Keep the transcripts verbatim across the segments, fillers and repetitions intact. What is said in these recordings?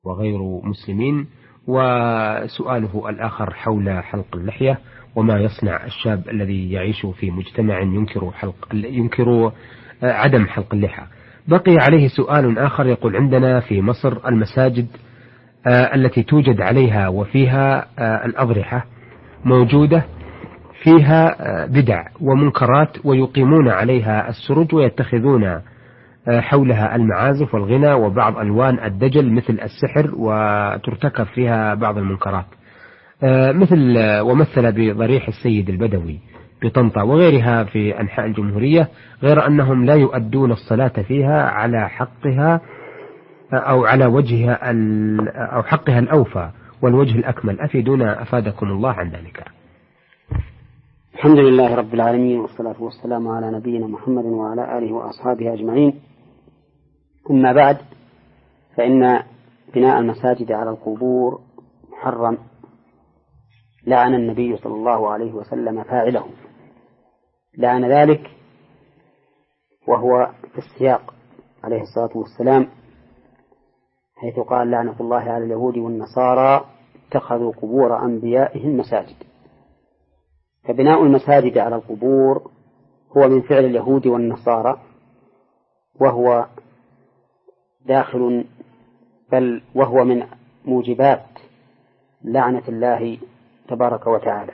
وغير مسلمين. وسؤاله الآخر حول حلق اللحية، وما يصنع الشاب الذي يعيش في مجتمع ينكر حلق ينكر عدم حلق اللحى. بقي عليه سؤال آخر يقول: عندنا في مصر المساجد التي توجد عليها وفيها الأضرحة موجودة فيها بدع ومنكرات، ويقيمون عليها السرج ويتخذون حولها المعازف والغنى وبعض ألوان الدجل مثل السحر، وترتكب فيها بعض المنكرات، مثل ومثل بضريح السيد البدوي بطنطا وغيرها في أنحاء الجمهورية، غير أنهم لا يؤدون الصلاة فيها على حقها أو على وجهها أو حقها الأوفى والوجه الأكمل. أفيدونا أفادكم الله عن ذلك. الحمد لله رب العالمين، والصلاة والسلام على نبينا محمد وعلى آله وأصحابه أجمعين. أما بعد، فإن بناء المساجد على القبور محرم، لعن النبي صلى الله عليه وسلم فاعله، لعن ذلك وهو في السياق عليه الصلاة والسلام، حيث قال: لعنة الله على اليهود والنصارى اتخذوا قبور أنبيائهم مساجد. فبناء المساجد على القبور هو من فعل اليهود والنصارى، وهو داخل بل وهو من موجبات لعنة الله تبارك وتعالى.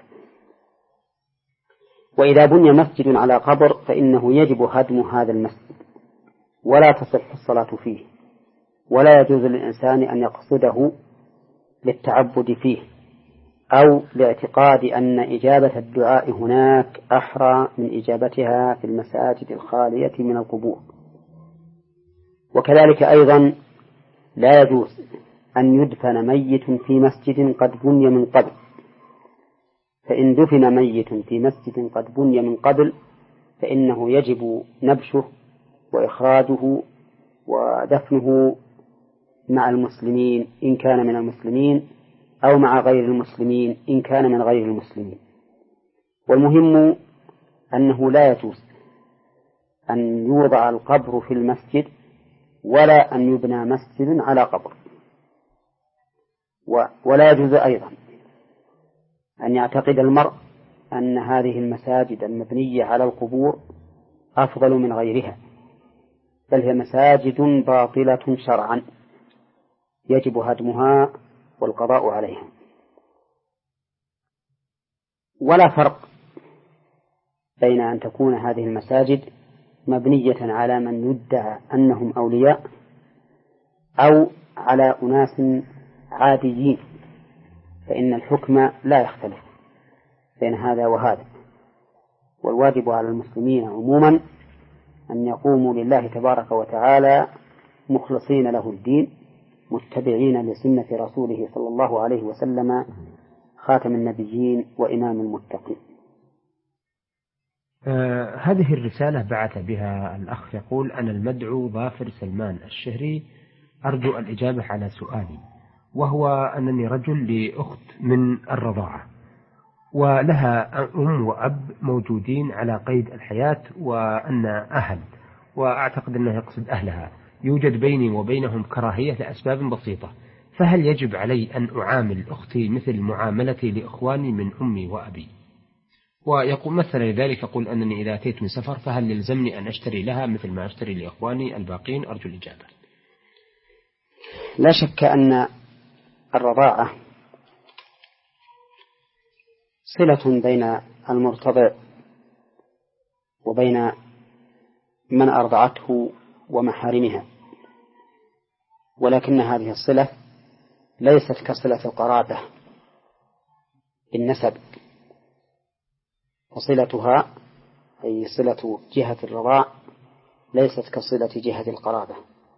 وإذا بني مسجد على قبر فإنه يجب هدم هذا المسجد، ولا تصح الصلاة فيه، ولا يجوز للإنسان أن يقصده للتعبد فيه أو لاعتقاد أن إجابة الدعاء هناك أحرى من إجابتها في المساجد الخالية من القبور. وكذلك أيضا لا يجوز أن يدفن ميت في مسجد قد بني من قبل، فإن دفن ميت في مسجد قد بني من قبل فإنه يجب نبشه وإخراجه ودفنه مع المسلمين إن كان من المسلمين، أو مع غير المسلمين إن كان من غير المسلمين. والمهم أنه لا يجوز أن يوضع القبر في المسجد، ولا أن يبنى مسجد على قبر. ولا يجوز أيضا أن يعتقد المرء أن هذه المساجد المبنية على القبور أفضل من غيرها، بل هي مساجد باطلة شرعا يجب هدمها والقضاء عليها. ولا فرق بين أن تكون هذه المساجد مبنية على من يدعى أنهم أولياء أو على أناس عاديين، فإن الحكم لا يختلف بين هذا وهذا. والواجب على المسلمين عموما أن يقوموا لله تبارك وتعالى مخلصين له الدين، متبعين لسنة رسوله صلى الله عليه وسلم خاتم النبيين وإمام المتقين. آه هذه الرسالة بعث بها الأخ يقول: أنا المدعو ظافر سلمان الشهري، أرجو الإجابة على سؤالي، وهو أنني رجل لأخت من الرضاعة، ولها أم وأب موجودين على قيد الحياة، وأن أهل، وأعتقد أنه يقصد أهلها، يوجد بيني وبينهم كراهية لأسباب بسيطة، فهل يجب علي أن أعامل أختي مثل معاملتي لإخواني من أمي وأبي؟ ويقول مثل ذلك، يقول أنني إذا أتيت من سفر فهل يلزمني أن أشتري لها مثل ما أشتري لإخواني الباقين؟ أرجو الإجابة. لا شك أن الرضاعة صلة بين المرتضع وبين من أرضعته ومحارمها، ولكن هذه الصلة ليست كصلة القرابة بالنسب، وصلتها أي صلة جهة الرضاع ليست كصلة جهة القرابة.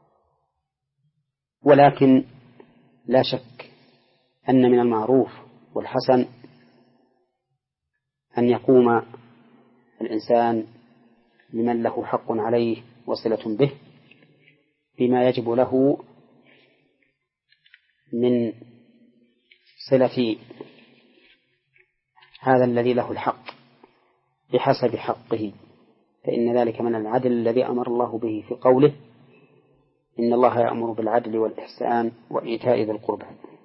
ولكن لا شك أن من المعروف والحسن أن يقوم الإنسان لمن له حق عليه وصلة به بما يجب له من صلة هذا الذي له الحق بحسب حقه، فإن ذلك من العدل الذي أمر الله به في قوله: إن الله يأمر بالعدل والإحسان وإيتاء ذي القربى،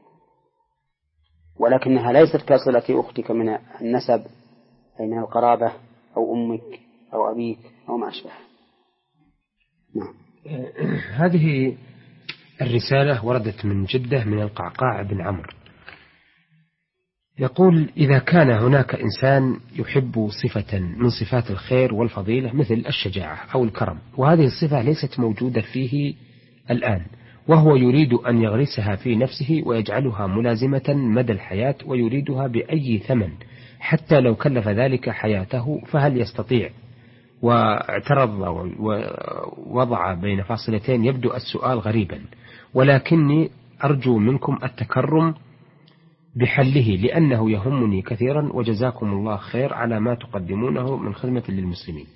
ولكنها ليست كصلة أختك من النسب أي من القرابة أو أمك أو أبيك أو ما أشبه. نعم. هذه الرسالة وردت من جدة من القعقاع بن عمرو، يقول: إذا كان هناك إنسان يحب صفة من صفات الخير والفضيلة مثل الشجاعة أو الكرم، وهذه الصفة ليست موجودة فيه الآن، وهو يريد أن يغرسها في نفسه ويجعلها ملازمة مدى الحياة ويريدها بأي ثمن حتى لو كلف ذلك حياته، فهل يستطيع؟ واعترض ووضع بين فاصلتين يبدو السؤال غريبا، ولكني أرجو منكم التكرم بحله لأنه يهمني كثيرا، وجزاكم الله خير على ما تقدمونه من خدمة للمسلمين.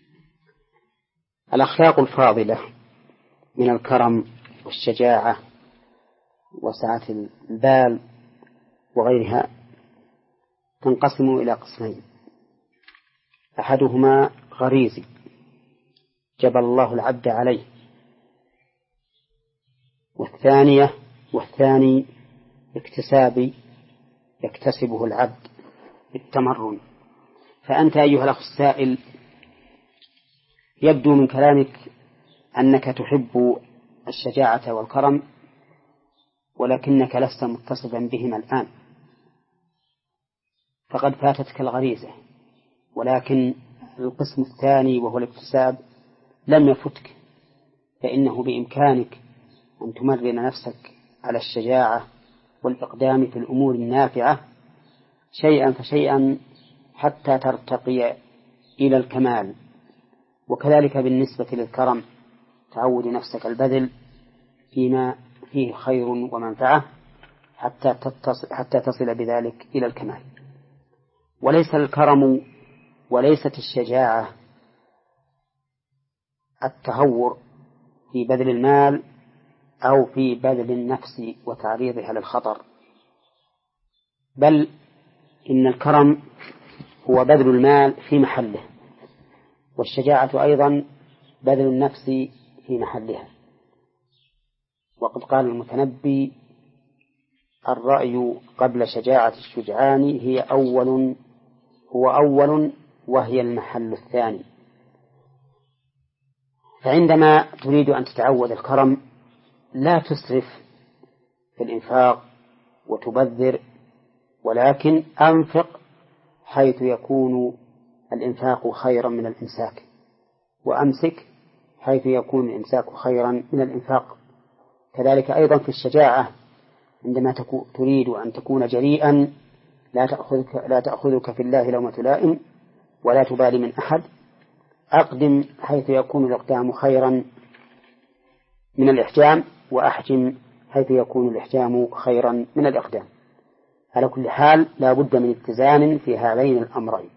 الأخلاق الفاضلة من الكرم والشجاعة وسعة البال وغيرها تنقسم إلى قسمين: أحدهما غريزي جبل الله العبد عليه، والثانية والثاني اكتسابي يكتسبه العبد بالتمرن. فأنت أيها الأخ السائل يبدو من كلامك أنك تحب الشجاعة والكرم، ولكنك لست متصفا بهما الآن، فقد فاتتك الغريزة، ولكن القسم الثاني وهو الاكتساب لم يفتك، فإنه بإمكانك أن تمرن نفسك على الشجاعة والإقدام في الأمور النافعة شيئا فشيئا حتى ترتقي إلى الكمال. وكذلك بالنسبة للكرم تعود نفسك البذل فيما فيه خير ومنفعة حتى تتصل, حتى تصل بذلك إلى الكمال. وليس الكرم وليست الشجاعة التهور في بذل المال أو في بذل النفس وتعريضها للخطر، بل إن الكرم هو بذل المال في محله، والشجاعة أيضا بذل النفس في محلها. وقد قال المتنبي: الرأي قبل شجاعة الشجعان هي أول هو أول وهي المحل الثاني. فعندما تريد أن تتعود الكرم لا تسرف في الإنفاق وتبذر، ولكن أنفق حيث يكون الإنفاق خيرا من الإمساك، وأمسك حيث يكون الإمساك خيرا من الإنفاق. كذلك أيضا في الشجاعة عندما تريد أن تكون جريئا لا تأخذك, لا تأخذك في الله لومة لائم ولا تبالي من أحد، أقدم حيث يكون الإقدام خيرا من الإحجام، وأحجم حيث يكون الإحجام خيرا من الإقدام. على كل حال لا بد من اتزان في هذين الأمرين.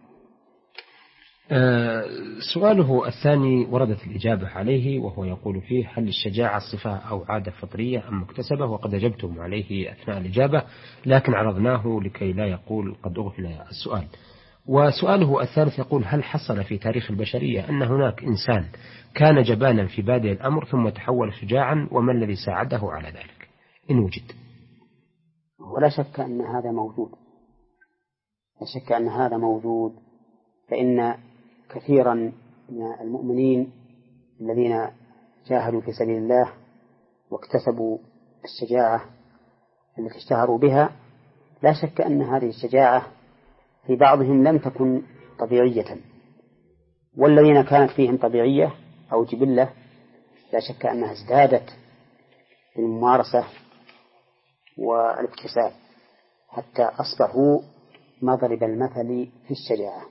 أه سؤاله الثاني وردت الإجابة عليه، وهو يقول فيه: هل الشجاعة صفة أو عادة فطرية أم مكتسبة؟ وقد أجبتم عليه أثناء الإجابة، لكن عرضناه لكي لا يقول قد أغفل السؤال. وسؤاله الثالث يقول: هل حصل في تاريخ البشرية أن هناك إنسان كان جبانا في بادئ الأمر ثم تحول شجاعا، وما الذي ساعده على ذلك إن وجد؟ ولا شك أن هذا موجود، لا شك أن هذا موجود، فإن كثيرا من المؤمنين الذين جاهدوا في سبيل الله واكتسبوا الشجاعة التي اشتهروا بها، لا شك أن هذه الشجاعة في بعضهم لم تكن طبيعية، والذين كانت فيهم طبيعية أو جبلة لا شك أنها ازدادت بالممارسة والاكتساب حتى أصبحوا مضرب المثل في الشجاعة.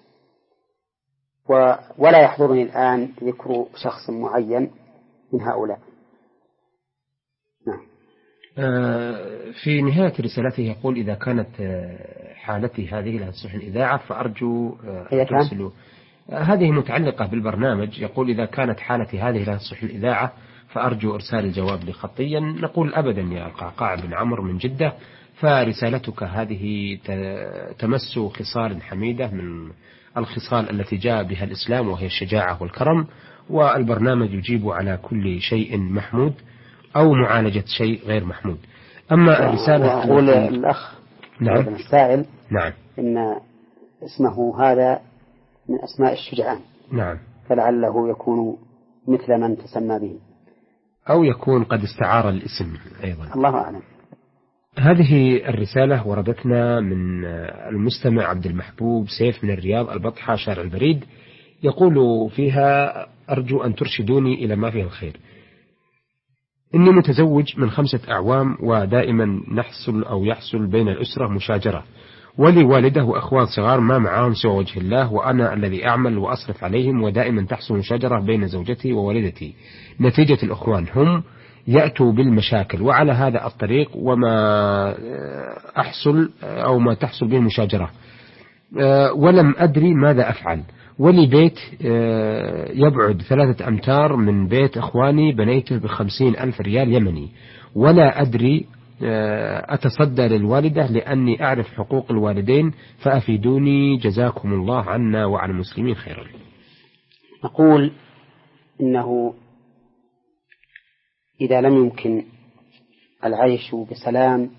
ولا يحضرني الآن ذكر شخص معين من هؤلاء. نعم. في نهاية رسالته يقول: إذا كانت حالتي هذه لا تصلح الإذاعة فأرجو ترسلوا. هذه متعلقة بالبرنامج. يقول: إذا كانت حالتي هذه لا تصلح الإذاعة فأرجو إرسال الجواب لي خطيا. نقول: أبدا يا القعقاع بن عمرو من جدة، فرسالتك هذه تمس خصال حميدة من الخصال التي جاء بها الإسلام، وهي الشجاعة والكرم، والبرنامج يجيب على كل شيء محمود. أو معالجة شيء غير محمود. أما الرسالة أقول الأخ نعم السائل نعم إن اسمه هذا من أسماء الشجعان، نعم، فلعله يكون مثل من تسمى به، أو يكون قد استعار الاسم أيضا، الله أعلم. هذه الرسالة وردتنا من المستمع عبد المحبوب سيف من الرياض البطحة شارع البريد، يقول فيها: أرجو أن ترشدوني إلى ما فيه الخير. إني متزوج من خمسة أعوام، ودائما نحصل أو يحصل بين الأسرة مشاجرة، ولي والده وأخوان صغار ما معهم سوى وجه الله، وأنا الذي أعمل وأصرف عليهم، ودائما تحصل مشاجرة بين زوجتي ووالدتي. نتيجة الأخوان هم يأتوا بالمشاكل، وعلى هذا الطريق وما أحصل أو ما تحصل به المشاجرة، ولم أدري ماذا أفعل. ولي بيت يبعد ثلاثة أمتار من بيت أخواني، بنيته بخمسين ألف ريال يمني، ولا أدري أتصدى للوالدة لأني أعرف حقوق الوالدين، فأفيدوني جزاكم الله عنا وعن المسلمين خيرا. نقول إنه إذا لم يمكن العيش بسلام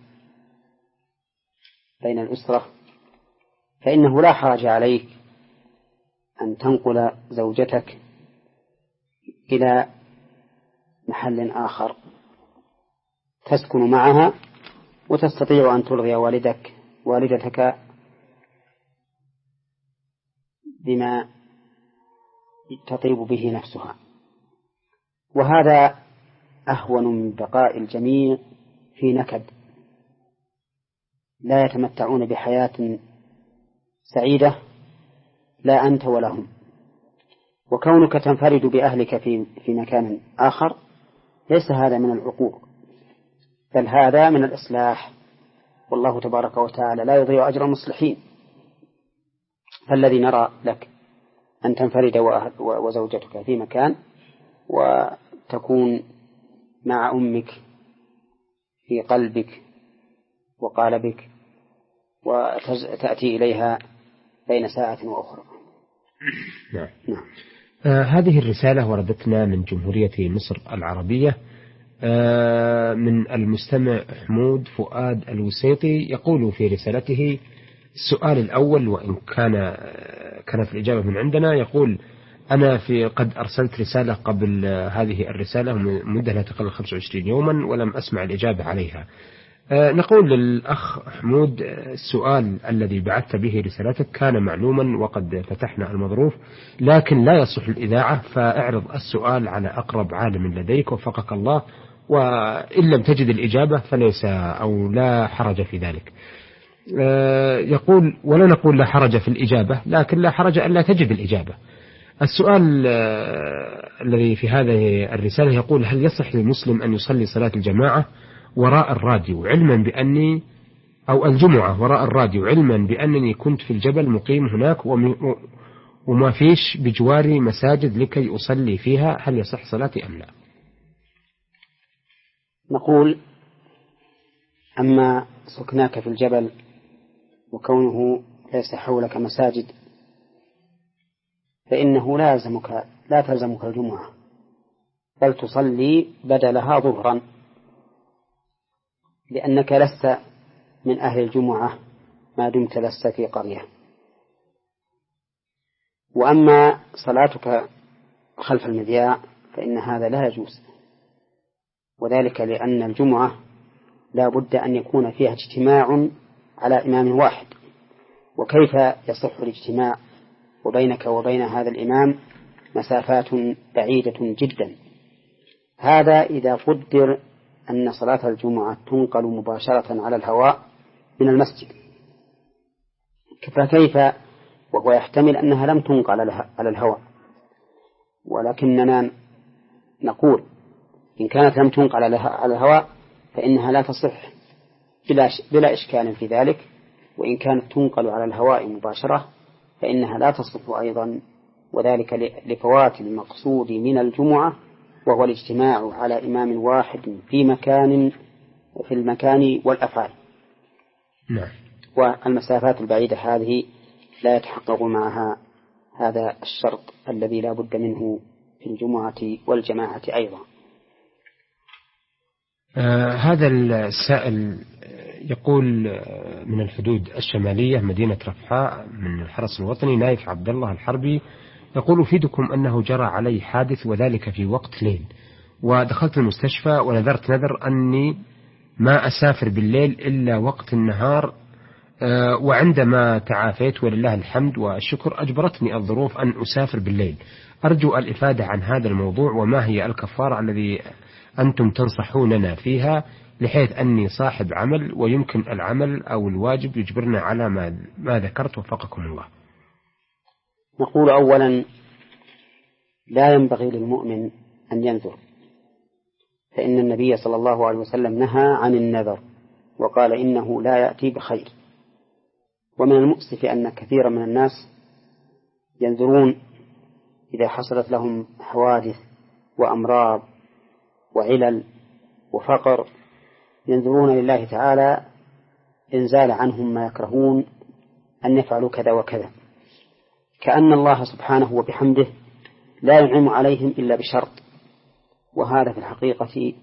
بين الأسرة فإنه لا حرج عليك أن تنقل زوجتك إلى محل آخر تسكن معها، وتستطيع أن تلغي والدك والدتك بما تطيب به نفسها، وهذا أهون من بقاء الجميع في نكد لا يتمتعون بحياة سعيدة لا أنت ولا هم. وكونك تنفرد بأهلك في في مكان آخر ليس هذا من العقوق، بل هذا من الإصلاح، والله تبارك وتعالى لا يضيع أجر المصلحين. فالذي نرى لك أن تنفرد وزوجتك في مكان وتكون مع أمك في قلبك وقالبك، وتأتي إليها بين ساعة وأخرى. نعم. نعم. آه هذه الرسالة وردتنا من جمهورية مصر العربية، آه من المستمع حمود فؤاد الوسيطي، يقول في رسالته: السؤال الأول، وإن كان كانت الإجابة من عندنا، يقول: أنا في قد أرسلت رسالة قبل هذه الرسالة مدة لا تقل خمسة وعشرين يوما ولم أسمع الإجابة عليها. أه نقول للأخ حمود: السؤال الذي بعثت به رسالتك كان معلوما وقد فتحنا المظروف، لكن لا يصح الإذاعة، فاعرض السؤال على أقرب عالم لديك وفقك الله، وإن لم تجد الإجابة فليس أو لا حرج في ذلك. أه يقول: ولا نقول لا حرج في الإجابة، لكن لا حرج أن لا تجد الإجابة. السؤال أه الذي في هذه الرسالة يقول: هل يصح للمسلم أن يصلي صلاة الجماعة وراء الراديو علما بأني أو الجمعة وراء الراديو علما بأنني كنت في الجبل مقيم هناك وما فيش بجواري مساجد لكي أصلي فيها، هل يصح صلاتي أم لا؟ نقول: أما سكناك في الجبل وكونه ليس حولك مساجد فإنه لازمك لا تلزمك الجمعة، بل تصلي بدلها ظهرا، لأنك لست من أهل الجمعة ما دمت لست في قرية. وأما صلاتك خلف المذياع فإن هذا لا يجوز، وذلك لأن الجمعة لا بد أن يكون فيها اجتماع على إمام واحد، وكيف يصح الاجتماع وبينك وبين هذا الإمام مسافات بعيدة جدا؟ هذا إذا قدر أن صلاة الجمعة تنقل مباشرة على الهواء من المسجد، فكيف وهو يحتمل أنها لم تنقل على الهواء؟ ولكننا نقول إن كانت لم تنقل على الهواء فإنها لا تصح بلا, بلا إشكال في ذلك، وإن كانت تنقل على الهواء مباشرة فإنها لا تصح أيضا، وذلك لفوات المقصود من الجمعة وهو الاجتماع على إمام واحد في مكان في المكان والأفعال. نعم. والمسافات البعيدة هذه لا يتحقق معها هذا الشرط الذي لا بد منه في الجمعة والجماعة أيضا. آه هذا السائل يقول من الحدود الشمالية مدينة رفحاء من الحرس الوطني، نايف عبد الله الحربي، يقول: أفيدكم أنه جرى علي حادث وذلك في وقت ليل، ودخلت المستشفى ونذرت نذر أني ما أسافر بالليل إلا وقت النهار، وعندما تعافيت ولله الحمد والشكر أجبرتني الظروف أن أسافر بالليل. أرجو الإفادة عن هذا الموضوع، وما هي الكفارة الذي أنتم تنصحوننا فيها، بحيث أني صاحب عمل ويمكن العمل أو الواجب يجبرنا على ما, ما ذكرت، وفقكم الله. نقول أولا: لا ينبغي للمؤمن أن ينذر، فإن النبي صلى الله عليه وسلم نهى عن النذر وقال إنه لا يأتي بخير. ومن المؤسف أن كثيرا من الناس ينذرون إذا حصلت لهم حوادث وأمراض وعلل وفقر، ينذرون لله تعالى إنزال عنهم ما يكرهون أن يفعلوا كذا وكذا، كأن الله سبحانه وبحمده لا ينعم عليهم إلا بشرط، وهذا في الحقيقة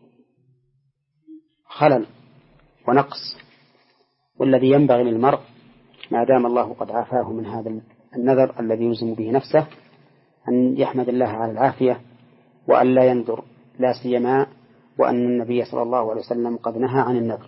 خلل ونقص. والذي ينبغي للمرء ما دام الله قد عافاه من هذا النذر الذي يلزم به نفسه أن يحمد الله على العافية وأن لا ينذر، لا سيما وأن النبي صلى الله عليه وسلم قد نهى عن النذر.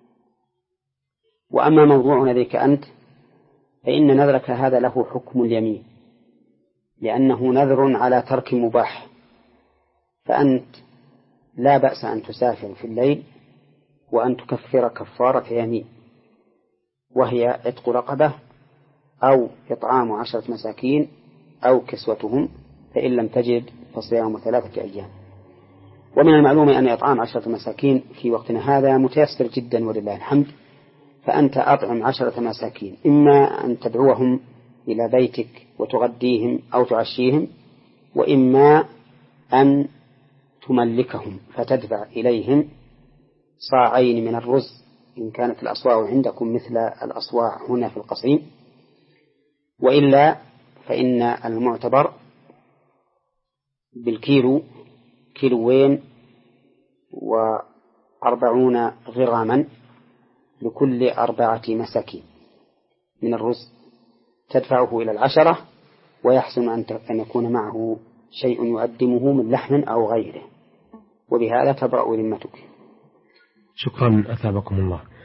وأما موضوع نذرك أنت فإن نذرك هذا له حكم اليمين، لأنه نذر على ترك مباح، فأنت لا بأس أن تسافر في الليل وأن تكفر كفارة يمين، وهي عتق رقبة أو إطعام عشرة مساكين أو كسوتهم، فإن لم تجد فصيام ثلاثة أيام. ومن المعلوم أن إطعام عشرة مساكين في وقتنا هذا متيسر جدا ولله الحمد، فأنت أطعم عشرة مساكين، إما أن تدعوهم إلى بيتك وتغديهم أو تعشيهم، وإما أن تملكهم فتدفع إليهم صاعين من الرز إن كانت الأصواع عندكم مثل الأصواع هنا في القصيم، وإلا فإن المعتبر بالكيلو كيلوين وأربعون غراما لكل أربعة مساكين من الرز، تدفعه إلى العشرة، ويحسن أن يكون معه شيء يؤدمه من لحم أو غيره، وبهذا تبرأ ذمتك. شكرا أثابكم الله.